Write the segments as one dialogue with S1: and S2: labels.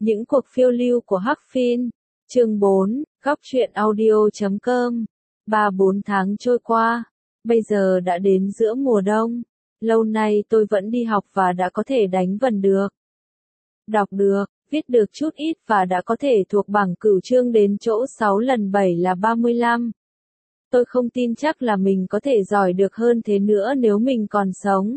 S1: Những cuộc phiêu lưu của Hắc Phin. Chương 4, Góc truyện audio.com. 3-4 tháng trôi qua, bây giờ đã đến giữa mùa đông. Lâu nay tôi vẫn đi học và đã có thể đánh vần được, đọc được, viết được chút ít và đã có thể thuộc bảng cửu chương đến chỗ 6 lần 7 là 35. Tôi không tin chắc là mình có thể giỏi được hơn thế nữa nếu mình còn sống.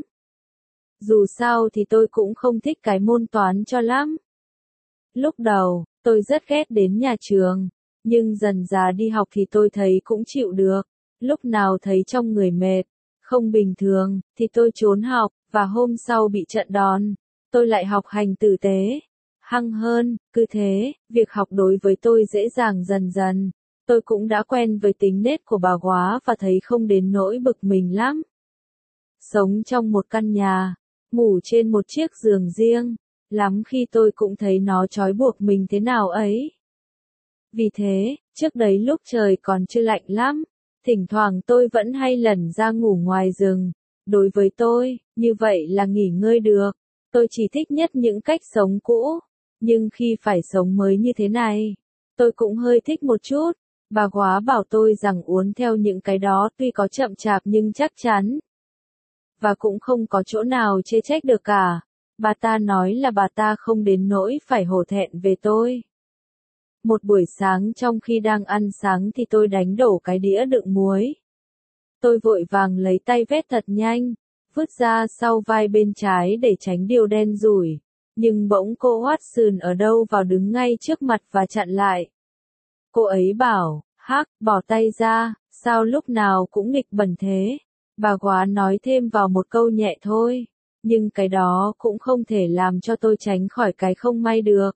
S1: Dù sao thì tôi cũng không thích cái môn toán cho lắm. Lúc đầu, tôi rất ghét đến nhà trường, nhưng dần dà đi học thì tôi thấy cũng chịu được. Lúc nào thấy trong người mệt, không bình thường, thì tôi trốn học, và hôm sau bị trận đòn, tôi lại học hành tử tế, hăng hơn, cứ thế, việc học đối với tôi dễ dàng dần dần. Tôi cũng đã quen với tính nết của bà Góa và thấy không đến nỗi bực mình lắm. Sống trong một căn nhà, ngủ trên một chiếc giường riêng, lắm khi tôi cũng thấy nó trói buộc mình thế nào ấy. Vì thế, trước đấy lúc trời còn chưa lạnh lắm, thỉnh thoảng tôi vẫn hay lẩn ra ngủ ngoài rừng. Đối với tôi, như vậy là nghỉ ngơi được. Tôi chỉ thích nhất những cách sống cũ, nhưng khi phải sống mới như thế này, tôi cũng hơi thích một chút. Bà Góa bảo tôi rằng uốn theo những cái đó tuy có chậm chạp nhưng chắc chắn. Và cũng không có chỗ nào chê trách được cả. Bà ta nói là bà ta không đến nỗi phải hổ thẹn về tôi. Một buổi sáng trong khi đang ăn sáng thì tôi đánh đổ cái đĩa đựng muối. Tôi vội vàng lấy tay vét thật nhanh, vứt ra sau vai bên trái để tránh điều đen rủi. Nhưng bỗng cô Watson ở đâu vào đứng ngay trước mặt và chặn lại. Cô ấy bảo, Hắc, bỏ tay ra, sao lúc nào cũng nghịch bẩn thế. Bà Góa nói thêm vào một câu nhẹ thôi, nhưng cái đó cũng không thể làm cho tôi tránh khỏi cái không may được.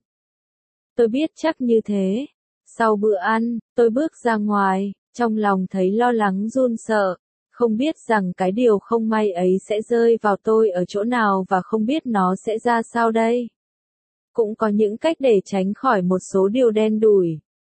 S1: Tôi biết chắc như thế. Sau bữa ăn, tôi bước ra ngoài, trong lòng thấy lo lắng run sợ, không biết rằng cái điều không may ấy sẽ rơi vào tôi ở chỗ nào và không biết nó sẽ ra sao đây. Cũng có những cách để tránh khỏi một số điều đen đủi.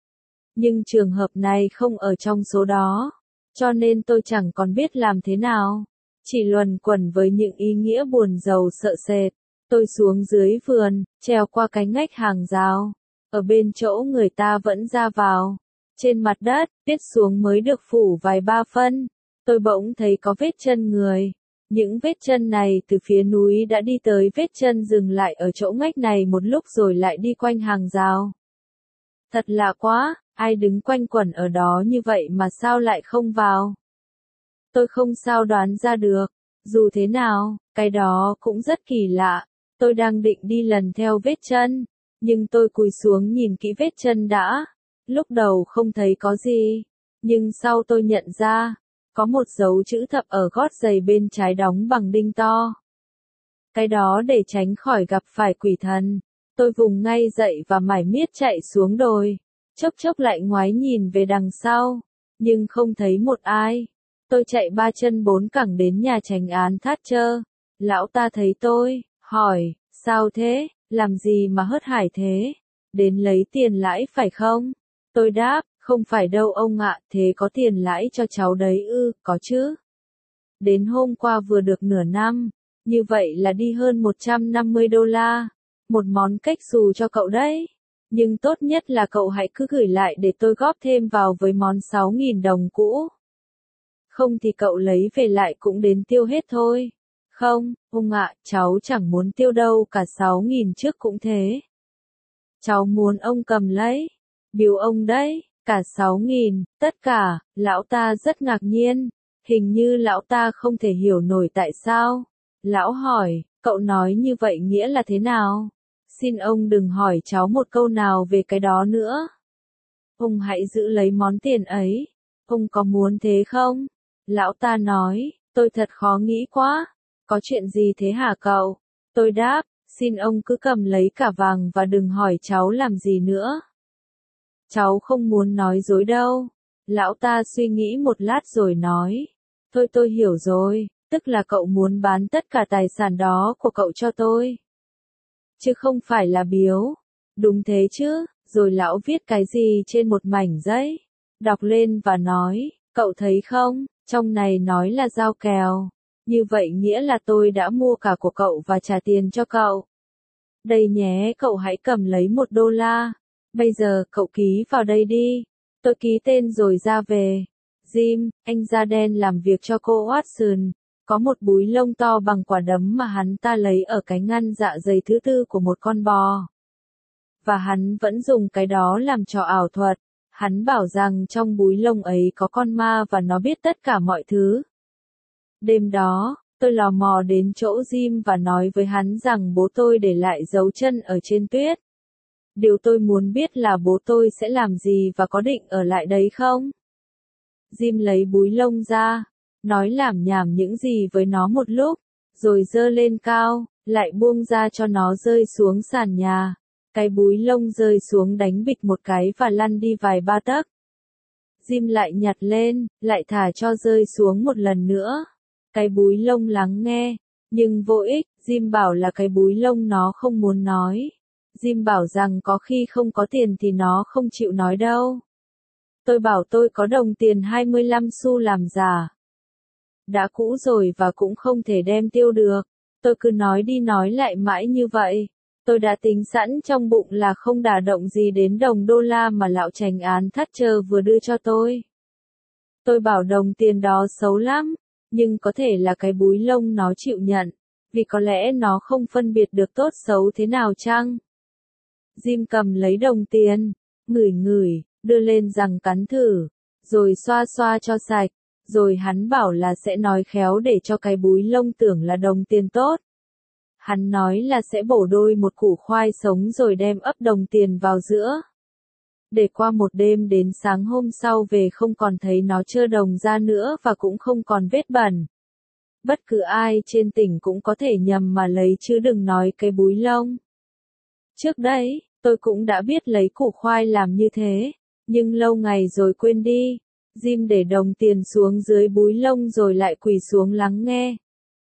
S1: Nhưng trường hợp này không ở trong số đó, cho nên tôi chẳng còn biết làm thế nào. Chỉ luẩn quẩn với những ý nghĩa buồn rầu sợ sệt. Tôi xuống dưới vườn, trèo qua cái ngách hàng rào. Ở bên chỗ người ta vẫn ra vào. Trên mặt đất, tiết xuống mới được phủ vài ba phân. Tôi bỗng thấy có vết chân người. Những vết chân này từ phía núi đã đi tới vết chân dừng lại ở chỗ ngách này một lúc rồi lại đi quanh hàng rào. Thật lạ quá, ai đứng quanh quẩn ở đó như vậy mà sao lại không vào? Tôi không sao đoán ra được. Dù thế nào, cái đó cũng rất kỳ lạ. Tôi đang định đi lần theo vết chân, nhưng tôi cúi xuống nhìn kỹ vết chân đã. Lúc đầu không thấy có gì, nhưng sau tôi nhận ra, có một dấu chữ thập ở gót giày bên trái đóng bằng đinh to. Cái đó để tránh khỏi gặp phải quỷ thần. Tôi vùng ngay dậy và mải miết chạy xuống đồi. Chốc chốc lại ngoái nhìn về đằng sau, nhưng không thấy một ai. Tôi chạy 3 chân 4 cẳng đến nhà chánh án Thatcher. Lão ta thấy tôi, hỏi, sao thế, làm gì mà hớt hải thế? Đến lấy tiền lãi phải không? Tôi đáp, không phải đâu ông ạ, thế có tiền lãi cho cháu đấy ư? Có chứ. Đến hôm qua vừa được nửa năm, như vậy là đi hơn $150. Một món cách xù cho cậu đấy. Nhưng tốt nhất là cậu hãy cứ gửi lại để tôi góp thêm vào với món 6.000 đồng cũ. Không thì cậu lấy về lại cũng đến tiêu hết thôi. Không, ông ạ, cháu chẳng muốn tiêu đâu, cả 6.000 trước cũng thế. Cháu muốn ông cầm lấy. Biếu ông đấy, cả 6.000, tất cả. Lão ta rất ngạc nhiên. Hình như lão ta không thể hiểu nổi tại sao. Lão hỏi, cậu nói như vậy nghĩa là thế nào? Xin ông đừng hỏi cháu một câu nào về cái đó nữa. Ông hãy giữ lấy món tiền ấy. Ông có muốn thế không? Lão ta nói, tôi thật khó nghĩ quá. Có chuyện gì thế hả cậu? Tôi đáp, xin ông cứ cầm lấy cả vàng và đừng hỏi cháu làm gì nữa. Cháu không muốn nói dối đâu. Lão ta suy nghĩ một lát rồi nói, thôi tôi hiểu rồi, tức là cậu muốn bán tất cả tài sản đó của cậu cho tôi. Chứ không phải là biếu. Đúng thế chứ, rồi lão viết cái gì trên một mảnh giấy. Đọc lên và nói, cậu thấy không, trong này nói là giao kèo. Như vậy nghĩa là tôi đã mua cả của cậu và trả tiền cho cậu. Đây nhé, cậu hãy cầm lấy $1. Bây giờ cậu ký vào đây đi. Tôi ký tên rồi ra về. Jim, anh da đen làm việc cho cô Watson. Có một búi lông to bằng quả đấm mà hắn ta lấy ở cái ngăn dạ dày thứ tư của một con bò. Và hắn vẫn dùng cái đó làm trò ảo thuật. Hắn bảo rằng trong búi lông ấy có con ma và nó biết tất cả mọi thứ. Đêm đó, tôi lò mò đến chỗ Jim và nói với hắn rằng bố tôi để lại dấu chân ở trên tuyết. Điều tôi muốn biết là bố tôi sẽ làm gì và có định ở lại đấy không? Jim lấy búi lông ra, nói lảm nhảm những gì với nó một lúc, rồi giơ lên cao, lại buông ra cho nó rơi xuống sàn nhà. Cái búi lông rơi xuống đánh bịch một cái và lăn đi vài ba tấc. Jim lại nhặt lên, lại thả cho rơi xuống một lần nữa. Cái búi lông lắng nghe, nhưng vô ích. Jim bảo là cái búi lông nó không muốn nói. Jim bảo rằng có khi không có tiền thì nó không chịu nói đâu. Tôi bảo tôi có đồng tiền 25 xu làm giả. Đã cũ rồi và cũng không thể đem tiêu được. Tôi cứ nói đi nói lại mãi như vậy. Tôi đã tính sẵn trong bụng là không đả động gì đến đồng đô la mà lão chánh án Thatcher vừa đưa cho tôi. Tôi bảo đồng tiền đó xấu lắm, nhưng có thể là cái búi lông nó chịu nhận, vì có lẽ nó không phân biệt được tốt xấu thế nào chăng? Jim cầm lấy đồng tiền, ngửi ngửi, đưa lên răng cắn thử, rồi xoa xoa cho sạch, rồi hắn bảo là sẽ nói khéo để cho cái búi lông tưởng là đồng tiền tốt. Hắn nói là sẽ bổ đôi một củ khoai sống rồi đem ấp đồng tiền vào giữa. Để qua một đêm đến sáng hôm sau về không còn thấy nó trơ đồng ra nữa và cũng không còn vết bẩn. Bất cứ ai trên tỉnh cũng có thể nhầm mà lấy chứ đừng nói cái búi lông. Trước đấy, tôi cũng đã biết lấy củ khoai làm như thế, nhưng lâu ngày rồi quên đi. Jim để đồng tiền xuống dưới búi lông rồi lại quỳ xuống lắng nghe.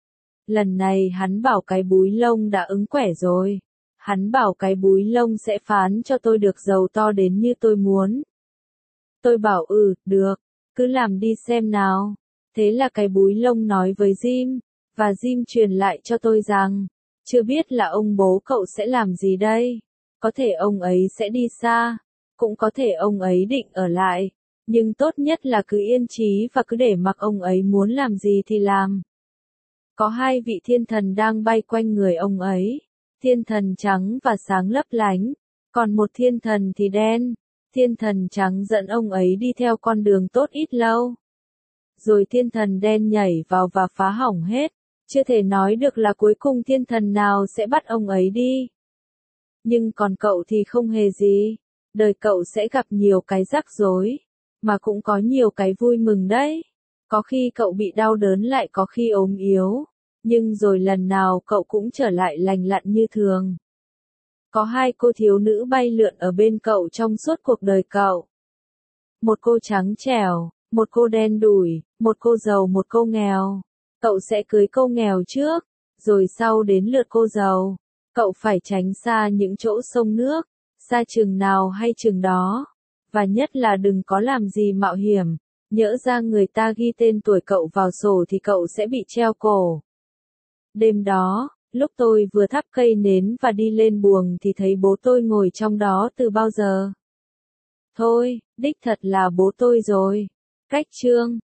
S1: Lần này hắn bảo cái búi lông đã ứng quẻ rồi. Hắn bảo cái búi lông sẽ phán cho tôi được giàu to đến như tôi muốn. Tôi bảo được, cứ làm đi xem nào. Thế là cái búi lông nói với Jim, và Jim truyền lại cho tôi rằng, chưa biết là ông bố cậu sẽ làm gì đây. Có thể ông ấy sẽ đi xa, cũng có thể ông ấy định ở lại, nhưng tốt nhất là cứ yên trí và cứ để mặc ông ấy muốn làm gì thì làm. Có hai vị thiên thần đang bay quanh người ông ấy, thiên thần trắng và sáng lấp lánh, còn một thiên thần thì đen. Thiên thần trắng dẫn ông ấy đi theo con đường tốt ít lâu. Rồi thiên thần đen nhảy vào và phá hỏng hết, chưa thể nói được là cuối cùng thiên thần nào sẽ bắt ông ấy đi. Nhưng còn cậu thì không hề gì, đời cậu sẽ gặp nhiều cái rắc rối, mà cũng có nhiều cái vui mừng đấy. Có khi cậu bị đau đớn lại có khi ốm yếu, nhưng rồi lần nào cậu cũng trở lại lành lặn như thường. Có hai cô thiếu nữ bay lượn ở bên cậu trong suốt cuộc đời cậu. Một cô trắng trẻo, một cô đen đủi, một cô giàu một cô nghèo. Cậu sẽ cưới cô nghèo trước, rồi sau đến lượt cô giàu. Cậu phải tránh xa những chỗ sông nước, xa chừng nào hay chừng đó. Và nhất là đừng có làm gì mạo hiểm, nhỡ ra người ta ghi tên tuổi cậu vào sổ thì cậu sẽ bị treo cổ. Đêm đó, lúc tôi vừa thắp cây nến và đi lên buồng thì thấy bố tôi ngồi trong đó từ bao giờ. Thôi, đích thật là bố tôi rồi. Cách chương